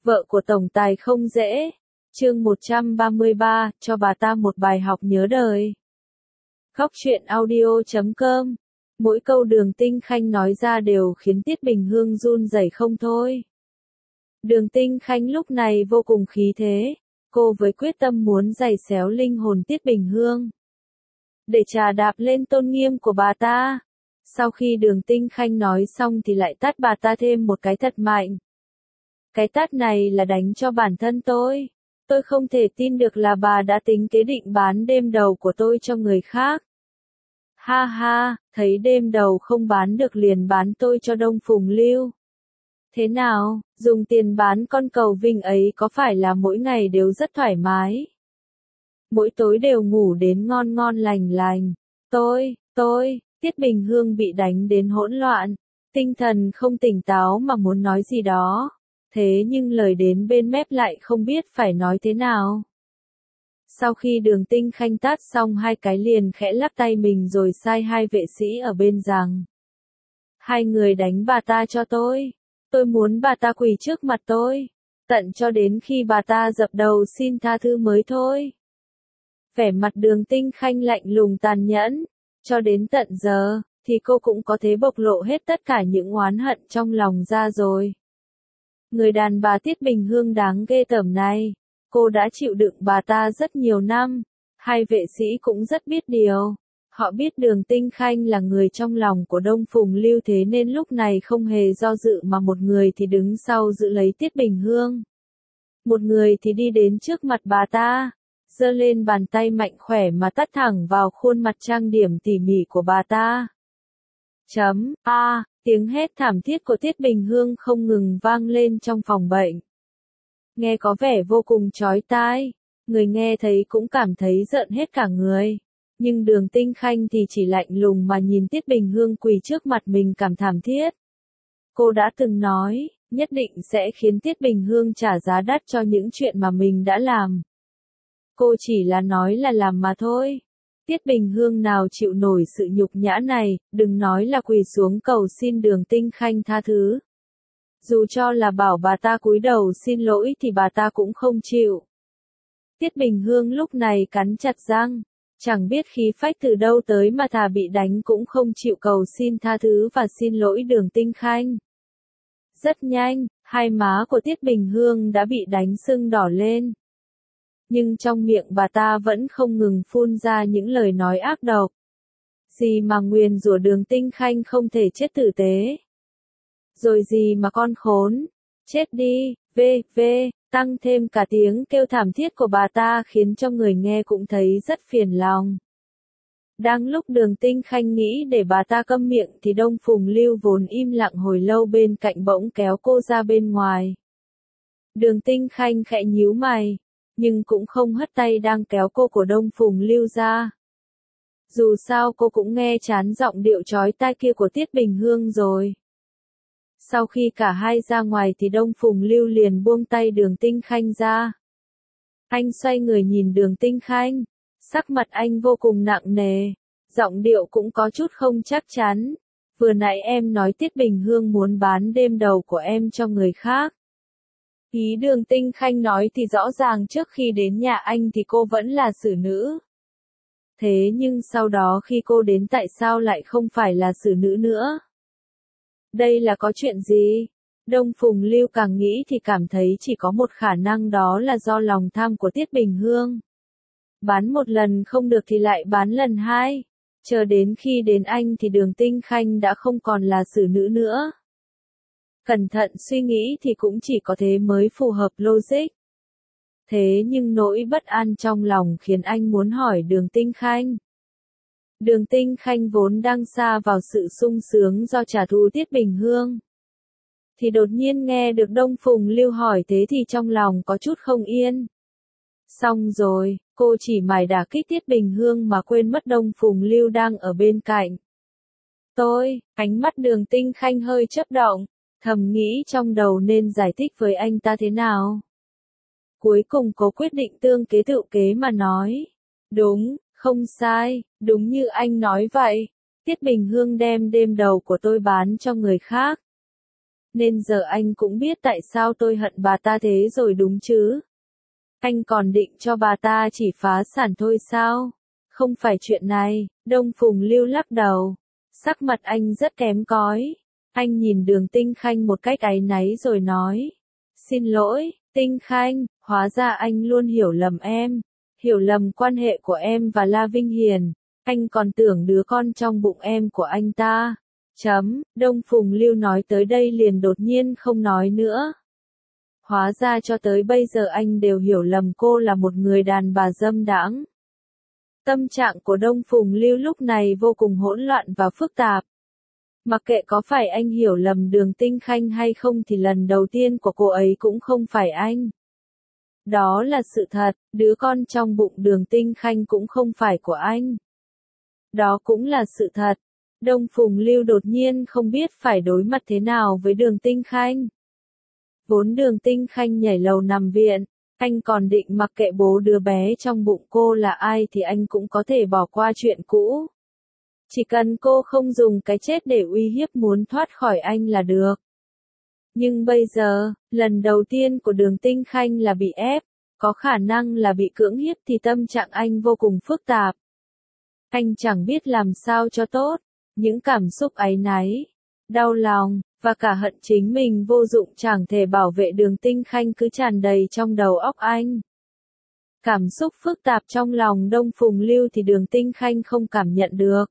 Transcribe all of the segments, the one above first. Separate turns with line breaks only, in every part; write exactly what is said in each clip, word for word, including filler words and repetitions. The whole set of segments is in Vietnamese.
Vợ của tổng tài không dễ. Chương một trăm ba mươi ba, cho bà ta một bài học nhớ đời. Góc truyện audio chấm com. Mỗi câu Đường Tinh Khanh nói ra đều khiến Tiết Bình Hương run rẩy không thôi. Đường Tinh Khanh lúc này vô cùng khí thế, cô với quyết tâm muốn giày xéo linh hồn Tiết Bình Hương, để trà đạp lên tôn nghiêm của bà ta. Sau khi Đường Tinh Khanh nói xong thì lại tát bà ta thêm một cái thật mạnh. Cái tát này là đánh cho bản thân tôi. Tôi không thể tin được là bà đã tính kế định bán đêm đầu của tôi cho người khác. Ha ha, thấy đêm đầu không bán được liền bán tôi cho Đông Phùng Lưu. Thế nào, dùng tiền bán con cầu vinh ấy có phải là mỗi ngày đều rất thoải mái? Mỗi tối đều ngủ đến ngon ngon lành lành. Tôi, tôi, Tiết Bình Hương bị đánh đến hỗn loạn, tinh thần không tỉnh táo mà muốn nói gì đó. Thế nhưng lời đến bên mép lại không biết phải nói thế nào. Sau khi Đường Tinh Khanh tát xong hai cái liền khẽ lắc tay mình rồi sai hai vệ sĩ ở bên rằng: hai người đánh bà ta cho tôi. Tôi muốn bà ta quỳ trước mặt tôi, tận cho đến khi bà ta dập đầu xin tha thứ mới thôi. Vẻ mặt Đường Tinh Khanh lạnh lùng tàn nhẫn, cho đến tận giờ, thì cô cũng có thể bộc lộ hết tất cả những oán hận trong lòng ra rồi. Người đàn bà Tiết Bình Hương đáng ghê tởm này, cô đã chịu đựng bà ta rất nhiều năm, hai vệ sĩ cũng rất biết điều. Họ biết Đường Tinh Khanh là người trong lòng của Đông Phùng Lưu, thế nên lúc này không hề do dự mà một người thì đứng sau giữ lấy Tiết Bình Hương. Một người thì đi đến trước mặt bà ta, giơ lên bàn tay mạnh khỏe mà tát thẳng vào khuôn mặt trang điểm tỉ mỉ của bà ta. Chấm, a, tiếng hét thảm thiết của Tiết Bình Hương không ngừng vang lên trong phòng bệnh. Nghe có vẻ vô cùng chói tai, người nghe thấy cũng cảm thấy rợn hết cả người. Nhưng Đường Tinh Khanh thì chỉ lạnh lùng mà nhìn Tiết Bình Hương quỳ trước mặt mình cảm thảm thiết. Cô đã từng nói, nhất định sẽ khiến Tiết Bình Hương trả giá đắt cho những chuyện mà mình đã làm. Cô chỉ là nói là làm mà thôi. Tiết Bình Hương nào chịu nổi sự nhục nhã này, đừng nói là quỳ xuống cầu xin Đường Tinh Khanh tha thứ. Dù cho là bảo bà ta cúi đầu xin lỗi thì bà ta cũng không chịu. Tiết Bình Hương lúc này cắn chặt răng, chẳng biết khí phách từ đâu tới mà thà bị đánh cũng không chịu cầu xin tha thứ và xin lỗi Đường Tinh Khanh. Rất nhanh, hai má của Tiết Bình Hương đã bị đánh sưng đỏ lên. Nhưng trong miệng bà ta vẫn không ngừng phun ra những lời nói ác độc. Gì mà nguyền rủa Đường Tinh Khanh không thể chết tử tế. Rồi gì mà con khốn, chết đi, vê, vê, tăng thêm cả tiếng kêu thảm thiết của bà ta khiến cho người nghe cũng thấy rất phiền lòng. Đang lúc Đường Tinh Khanh nghĩ để bà ta câm miệng thì Đông Phùng Lưu vốn im lặng hồi lâu bên cạnh bỗng kéo cô ra bên ngoài. Đường Tinh Khanh khẽ nhíu mày, nhưng cũng không hất tay đang kéo cô của Đông Phùng Lưu ra. Dù sao cô cũng nghe chán giọng điệu chói tai kia của Tiết Bình Hương rồi. Sau khi cả hai ra ngoài thì Đông Phùng Lưu liền buông tay Đường Tinh Khanh ra. Anh xoay người nhìn Đường Tinh Khanh, sắc mặt anh vô cùng nặng nề, giọng điệu cũng có chút không chắc chắn. Vừa nãy em nói Tiết Bình Hương muốn bán đêm đầu của em cho người khác. Ý Đường Tinh Khanh nói thì rõ ràng trước khi đến nhà anh thì cô vẫn là xử nữ. Thế nhưng sau đó khi cô đến tại sao lại không phải là xử nữ nữa? Đây là có chuyện gì? Đông Phùng Lưu càng nghĩ thì cảm thấy chỉ có một khả năng, đó là do lòng tham của Tiết Bình Hương. Bán một lần không được thì lại bán lần hai. Chờ đến khi đến anh thì Đường Tinh Khanh đã không còn là xử nữ nữa. Cẩn thận suy nghĩ thì cũng chỉ có thế mới phù hợp logic. Thế nhưng nỗi bất an trong lòng khiến anh muốn hỏi Đường Tinh Khanh. Đường Tinh Khanh vốn đang sa vào sự sung sướng do trả thù Tiết Bình Hương. Thì đột nhiên nghe được Đông Phùng Lưu hỏi thế thì trong lòng có chút không yên. Xong rồi, cô chỉ mải đả kích Tiết Bình Hương mà quên mất Đông Phùng Lưu đang ở bên cạnh. Tôi, ánh mắt Đường Tinh Khanh hơi chớp động, thầm nghĩ trong đầu nên giải thích với anh ta thế nào. Cuối cùng cô quyết định tương kế tự kế mà nói. Đúng, không sai, đúng như anh nói vậy. Tiết Bình Hương đem đêm đầu của tôi bán cho người khác. Nên giờ anh cũng biết tại sao tôi hận bà ta thế rồi đúng chứ. Anh còn định cho bà ta chỉ phá sản thôi sao? Không phải chuyện này, Đông Phùng Lưu lắc đầu. Sắc mặt anh rất kém cói. Anh nhìn Đường Tinh Khanh một cách áy náy rồi nói. Xin lỗi, Tinh Khanh, hóa ra anh luôn hiểu lầm em. Hiểu lầm quan hệ của em và La Vinh Hiền. Anh còn tưởng đứa con trong bụng em của anh ta. Chấm, Đông Phùng Lưu nói tới đây liền đột nhiên không nói nữa. Hóa ra cho tới bây giờ anh đều hiểu lầm cô là một người đàn bà dâm đãng. Tâm trạng của Đông Phùng Lưu lúc này vô cùng hỗn loạn và phức tạp. Mặc kệ có phải anh hiểu lầm Đường Tinh Khanh hay không thì lần đầu tiên của cô ấy cũng không phải anh. Đó là sự thật, đứa con trong bụng Đường Tinh Khanh cũng không phải của anh. Đó cũng là sự thật. Đông Phùng Lưu đột nhiên không biết phải đối mặt thế nào với Đường Tinh Khanh. Vốn Đường Tinh Khanh nhảy lầu nằm viện, anh còn định mặc kệ bố đứa bé trong bụng cô là ai thì anh cũng có thể bỏ qua chuyện cũ. Chỉ cần cô không dùng cái chết để uy hiếp muốn thoát khỏi anh là được. Nhưng bây giờ, lần đầu tiên của Đường Tinh Khanh là bị ép, có khả năng là bị cưỡng hiếp thì tâm trạng anh vô cùng phức tạp. Anh chẳng biết làm sao cho tốt, những cảm xúc áy náy, đau lòng, và cả hận chính mình vô dụng chẳng thể bảo vệ Đường Tinh Khanh cứ tràn đầy trong đầu óc anh. Cảm xúc phức tạp trong lòng Đông Phùng Lưu thì Đường Tinh Khanh không cảm nhận được.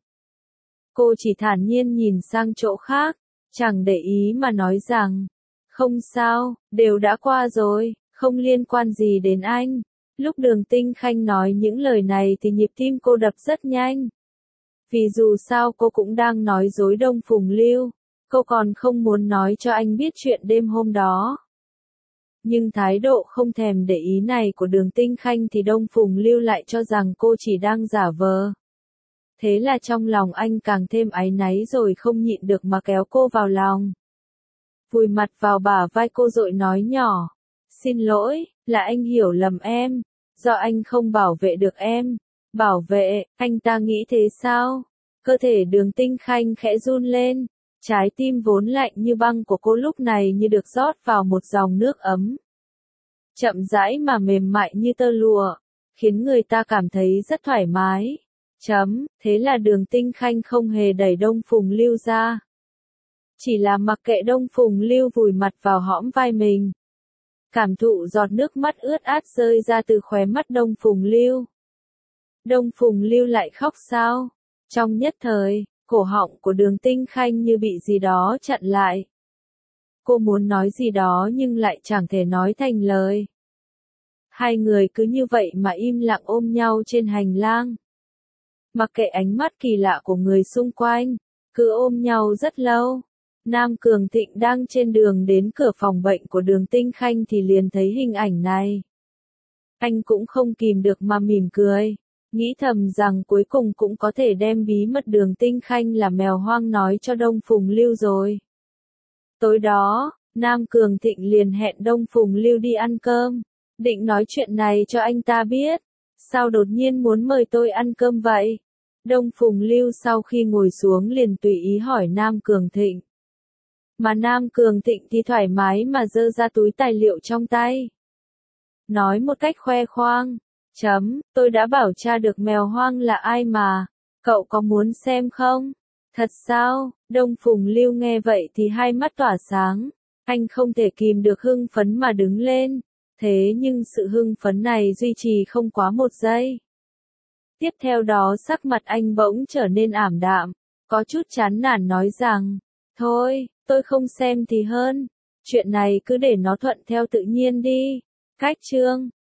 Cô chỉ thản nhiên nhìn sang chỗ khác, chẳng để ý mà nói rằng, không sao, đều đã qua rồi, không liên quan gì đến anh. Lúc Đường Tinh Khanh nói những lời này thì nhịp tim cô đập rất nhanh. Vì dù sao cô cũng đang nói dối Đông Phùng Lưu, cô còn không muốn nói cho anh biết chuyện đêm hôm đó. Nhưng thái độ không thèm để ý này của Đường Tinh Khanh thì Đông Phùng Lưu lại cho rằng cô chỉ đang giả vờ. Thế là trong lòng anh càng thêm áy náy rồi không nhịn được mà kéo cô vào lòng. Vùi mặt vào bả vai cô rồi nói nhỏ. Xin lỗi, là anh hiểu lầm em. Do anh không bảo vệ được em. Bảo vệ, anh ta nghĩ thế sao? Cơ thể Đường Tinh Khanh khẽ run lên. Trái tim vốn lạnh như băng của cô lúc này như được rót vào một dòng nước ấm. Chậm rãi mà mềm mại như tơ lụa. Khiến người ta cảm thấy rất thoải mái. Chấm, thế là Đường Tinh Khanh không hề đẩy Đông Phùng Lưu ra. Chỉ là mặc kệ Đông Phùng Lưu vùi mặt vào hõm vai mình. Cảm thụ giọt nước mắt ướt át rơi ra từ khóe mắt Đông Phùng Lưu. Đông Phùng Lưu lại khóc sao? Trong nhất thời, cổ họng của Đường Tinh Khanh như bị gì đó chặn lại. Cô muốn nói gì đó nhưng lại chẳng thể nói thành lời. Hai người cứ như vậy mà im lặng ôm nhau trên hành lang. Mặc kệ ánh mắt kỳ lạ của người xung quanh, cứ ôm nhau rất lâu. Nam Cường Thịnh đang trên đường đến cửa phòng bệnh của Đường Tinh Khanh thì liền thấy hình ảnh này. Anh cũng không kìm được mà mỉm cười, nghĩ thầm rằng cuối cùng cũng có thể đem bí mật Đường Tinh Khanh là mèo hoang nói cho Đông Phùng Lưu rồi. Tối đó, Nam Cường Thịnh liền hẹn Đông Phùng Lưu đi ăn cơm, định nói chuyện này cho anh ta biết. Sao đột nhiên muốn mời tôi ăn cơm vậy? Đông Phùng Lưu sau khi ngồi xuống liền tùy ý hỏi Nam Cường Thịnh. Mà Nam Cường Thịnh thì thoải mái mà giơ ra túi tài liệu trong tay. Nói một cách khoe khoang. Chấm, tôi đã bảo tra được mèo hoang là ai mà. Cậu có muốn xem không? Thật sao? Đông Phùng Lưu nghe vậy thì hai mắt tỏa sáng. Anh không thể kìm được hưng phấn mà đứng lên. Thế nhưng sự hưng phấn này duy trì không quá một giây. Tiếp theo đó sắc mặt anh bỗng trở nên ảm đạm, có chút chán nản nói rằng, thôi, tôi không xem thì hơn, chuyện này cứ để nó thuận theo tự nhiên đi. Cách chương